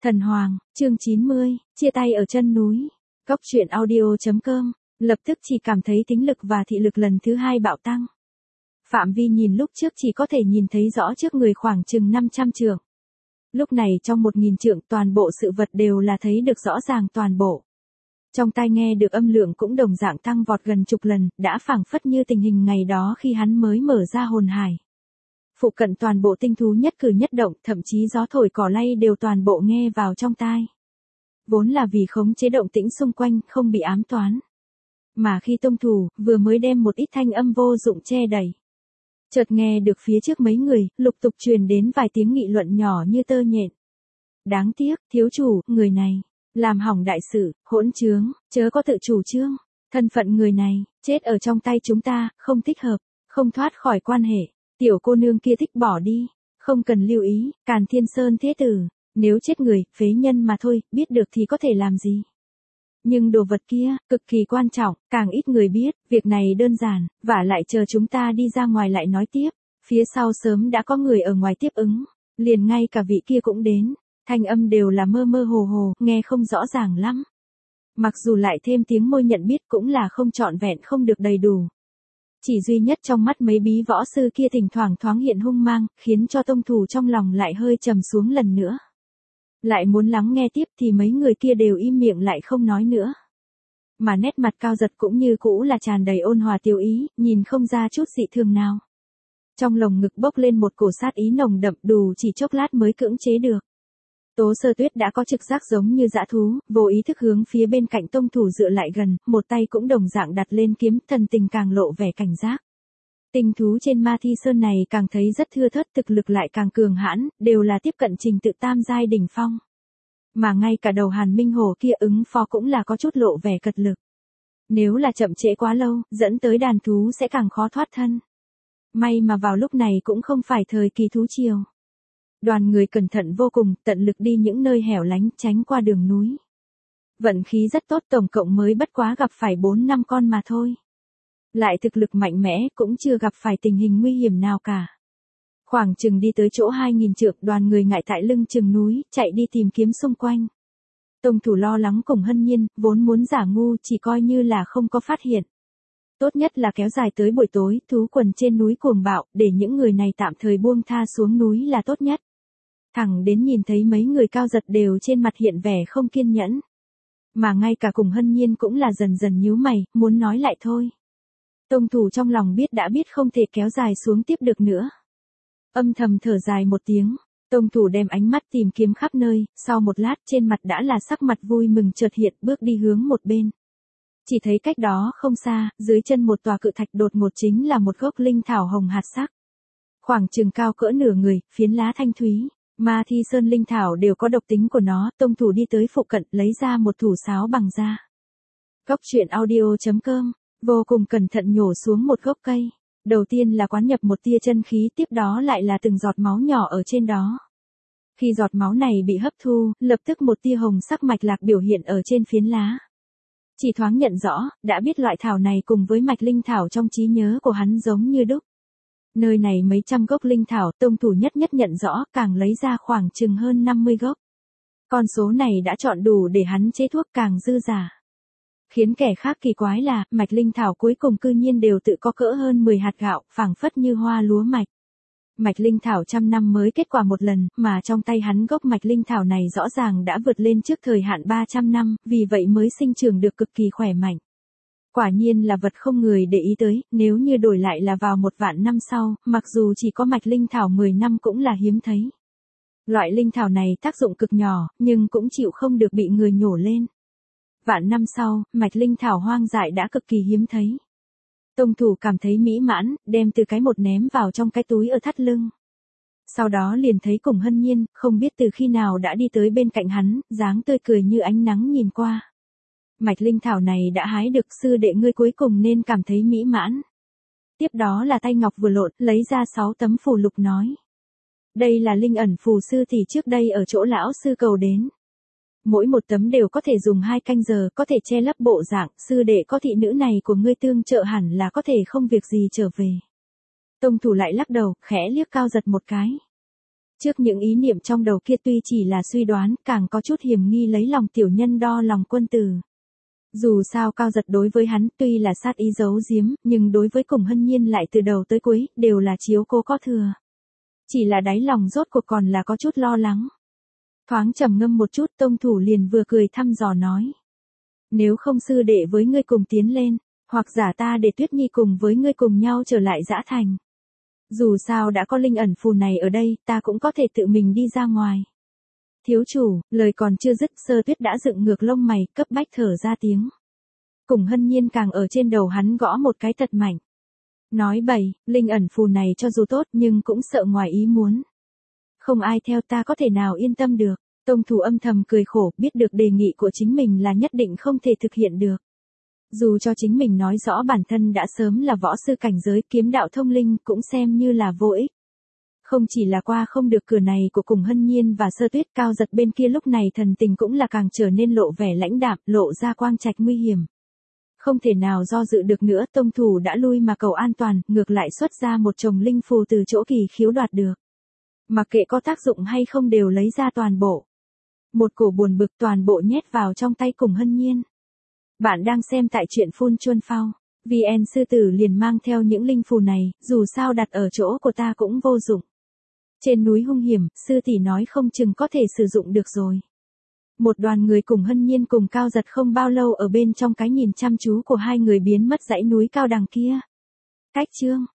Thần Hoàng, chương 90, chia tay ở chân núi. Góc truyện audio.com, lập tức chỉ cảm thấy tính lực và thị lực lần thứ hai bạo tăng. Phạm vi nhìn lúc trước chỉ có thể nhìn thấy rõ trước người khoảng chừng 500 trượng. Lúc này trong 1000 trượng toàn bộ sự vật đều là thấy được rõ ràng toàn bộ. Trong tai nghe được âm lượng cũng đồng dạng tăng vọt gần chục lần, đã phảng phất như tình hình ngày đó khi hắn mới mở ra hồn hải. Phụ cận toàn bộ tinh thú nhất cử nhất động, thậm chí gió thổi cỏ lay đều toàn bộ nghe vào trong tai. Vốn là vì khống chế động tĩnh xung quanh, không bị ám toán. Mà khi tông thủ, vừa mới đem một ít thanh âm vô dụng che đẩy. Chợt nghe được phía trước mấy người, lục tục truyền đến vài tiếng nghị luận nhỏ như tơ nhện. Đáng tiếc, thiếu chủ, người này, làm hỏng đại sự, hỗn trướng, chớ có tự chủ trương. Thân phận người này, chết ở trong tay chúng ta, không thích hợp, không thoát khỏi quan hệ. Tiểu cô nương kia thích bỏ đi, không cần lưu ý, Càn Thiên Sơn thế tử, nếu chết người, phế nhân mà thôi, biết được thì có thể làm gì. Nhưng đồ vật kia, cực kỳ quan trọng, càng ít người biết, việc này đơn giản, vả lại chờ chúng ta đi ra ngoài lại nói tiếp. Phía sau sớm đã có người ở ngoài tiếp ứng, liền ngay cả vị kia cũng đến, thanh âm đều là mơ mơ hồ hồ, nghe không rõ ràng lắm. Mặc dù lại thêm tiếng môi nhận biết cũng là không trọn vẹn, không được đầy đủ. Chỉ duy nhất trong mắt mấy bí võ sư kia thỉnh thoảng thoáng hiện hung mang, khiến cho tông thủ trong lòng lại hơi trầm xuống lần nữa. Lại muốn lắng nghe tiếp thì mấy người kia đều im miệng lại không nói nữa. Mà nét mặt Cao Giật cũng như cũ là tràn đầy ôn hòa tiêu ý, nhìn không ra chút dị thường nào. Trong lồng ngực bốc lên một cổ sát ý nồng đậm, đủ chỉ chốc lát mới cưỡng chế được. Tố Sơ Tuyết đã có trực giác giống như dã thú, vô ý thức hướng phía bên cạnh tông thủ dựa lại gần, một tay cũng đồng dạng đặt lên kiếm, thần tình càng lộ vẻ cảnh giác. Tinh thú trên Ma Thi Sơn này càng thấy rất thưa thớt, thực lực lại càng cường hãn, đều là tiếp cận trình tự tam giai đỉnh phong. Mà ngay cả đầu Hàn Minh Hổ kia ứng phó cũng là có chút lộ vẻ cật lực. Nếu là chậm trễ quá lâu, dẫn tới đàn thú sẽ càng khó thoát thân. May mà vào lúc này cũng không phải thời kỳ thú triều. Đoàn người cẩn thận vô cùng, tận lực đi những nơi hẻo lánh, tránh qua đường núi. Vận khí rất tốt, tổng cộng mới bất quá gặp phải 4-5 con mà thôi. Lại thực lực mạnh mẽ, cũng chưa gặp phải tình hình nguy hiểm nào cả. Khoảng chừng đi tới chỗ 2000 trượng, đoàn người ngại tại lưng chừng núi, chạy đi tìm kiếm xung quanh. Tông thủ lo lắng cùng Hân Nhiên, vốn muốn giả ngu chỉ coi như là không có phát hiện. Tốt nhất là kéo dài tới buổi tối, thú quần trên núi cuồng bạo, để những người này tạm thời buông tha xuống núi là tốt nhất. Thẳng đến nhìn thấy mấy người Cao Giật đều trên mặt hiện vẻ không kiên nhẫn. Mà ngay cả cùng Hân Nhiên cũng là dần dần nhíu mày, muốn nói lại thôi. Tông thủ trong lòng biết đã biết không thể kéo dài xuống tiếp được nữa. Âm thầm thở dài một tiếng, tông thủ đem ánh mắt tìm kiếm khắp nơi, sau một lát trên mặt đã là sắc mặt vui mừng chợt hiện, bước đi hướng một bên. Chỉ thấy cách đó không xa, dưới chân một tòa cự thạch đột ngột chính là một gốc linh thảo hồng hạt sắc. Khoảng chừng cao cỡ nửa người, phiến lá thanh thúy. Ma Thi Sơn linh thảo đều có độc tính của nó, tông thủ đi tới phụ cận, lấy ra một thủ sáo bằng da. Góc truyện audio.com, vô cùng cẩn thận nhổ xuống một gốc cây. Đầu tiên là quán nhập một tia chân khí, tiếp đó lại là từng giọt máu nhỏ ở trên đó. Khi giọt máu này bị hấp thu, lập tức một tia hồng sắc mạch lạc biểu hiện ở trên phiến lá. Chỉ thoáng nhận rõ, đã biết loại thảo này cùng với mạch linh thảo trong trí nhớ của hắn giống như đúc. Nơi này mấy trăm gốc linh thảo, tông thủ nhất nhận rõ, càng lấy ra khoảng chừng hơn 50 gốc. Con số này đã chọn đủ để hắn chế thuốc càng dư giả. Khiến kẻ khác kỳ quái là, mạch linh thảo cuối cùng cư nhiên đều tự có cỡ hơn 10 hạt gạo, phảng phất như hoa lúa mạch. Mạch linh thảo trăm năm mới kết quả một lần, mà trong tay hắn gốc mạch linh thảo này rõ ràng đã vượt lên trước thời hạn 300 năm, vì vậy mới sinh trưởng được cực kỳ khỏe mạnh. Quả nhiên là vật không người để ý tới, nếu như đổi lại là vào 1.000.000 năm sau, mặc dù chỉ có mạch linh thảo 10 năm cũng là hiếm thấy. Loại linh thảo này tác dụng cực nhỏ, nhưng cũng chịu không được bị người nhổ lên. Vạn năm sau, mạch linh thảo hoang dại đã cực kỳ hiếm thấy. Tông thủ cảm thấy mỹ mãn, đem từ cái một ném vào trong cái túi ở thắt lưng. Sau đó liền thấy cùng Hân Nhiên, không biết từ khi nào đã đi tới bên cạnh hắn, dáng tươi cười như ánh nắng nhìn qua. Mạch linh thảo này đã hái được, sư đệ ngươi cuối cùng nên cảm thấy mỹ mãn. Tiếp đó là tay ngọc vừa lộn, lấy ra 6 tấm phù lục nói. Đây là linh ẩn phù sư thì trước đây ở chỗ lão sư cầu đến. Mỗi một tấm đều có thể dùng 2 canh giờ, có thể che lấp bộ dạng, sư đệ có thị nữ này của ngươi tương trợ hẳn là có thể không việc gì trở về. Tông thủ lại lắc đầu, khẽ liếc Cao Giật một cái. Trước những ý niệm trong đầu kia tuy chỉ là suy đoán, càng có chút hiềm nghi lấy lòng tiểu nhân đo lòng quân tử. Dù sao Cao Giật đối với hắn tuy là sát ý giấu giếm, nhưng đối với Cùng Hân Nhiên lại từ đầu tới cuối, đều là chiếu cố có thừa. Chỉ là đáy lòng rốt cuộc còn là có chút lo lắng. Thoáng trầm ngâm một chút, tông thủ liền vừa cười thăm dò nói. Nếu không sư đệ với ngươi cùng tiến lên, hoặc giả ta để Tuyết Nhi cùng với ngươi cùng nhau trở lại Dã Thành. Dù sao đã có linh ẩn phù này ở đây, ta cũng có thể tự mình đi ra ngoài. Thiếu chủ, lời còn chưa dứt, Sơ Tuyết đã dựng ngược lông mày, cấp bách thở ra tiếng. Cùng Hân Nhiên càng ở trên đầu hắn gõ một cái thật mạnh. Nói bậy, linh ẩn phù này cho dù tốt nhưng cũng sợ ngoài ý muốn. Không ai theo ta có thể nào yên tâm được. Tông thủ âm thầm cười khổ, biết được đề nghị của chính mình là nhất định không thể thực hiện được. Dù cho chính mình nói rõ bản thân đã sớm là võ sư cảnh giới kiếm đạo thông linh cũng xem như là vô ích. Không chỉ là qua không được cửa này của Cùng Hân Nhiên và Sơ Tuyết, Cao Giật bên kia lúc này thần tình cũng là càng trở nên lộ vẻ lãnh đạm, lộ ra quang trạch nguy hiểm. Không thể nào do dự được nữa, tông thủ đã lui mà cầu an toàn, ngược lại xuất ra một chồng linh phù từ chỗ Kỳ Khiếu đoạt được. Mặc kệ có tác dụng hay không đều lấy ra toàn bộ. Một cổ buồn bực toàn bộ nhét vào trong tay Cùng Hân Nhiên. Bạn đang xem tại truyện Phun Chuân Phao. VN sư tử liền mang theo những linh phù này, dù sao đặt ở chỗ của ta cũng vô dụng. Trên núi hung hiểm, sư tỷ nói không chừng có thể sử dụng được rồi. Một đoàn người Cùng Hân Nhiên cùng Cao Giật không bao lâu ở bên trong cái nhìn chăm chú của hai người biến mất dãy núi cao đằng kia. Cách chương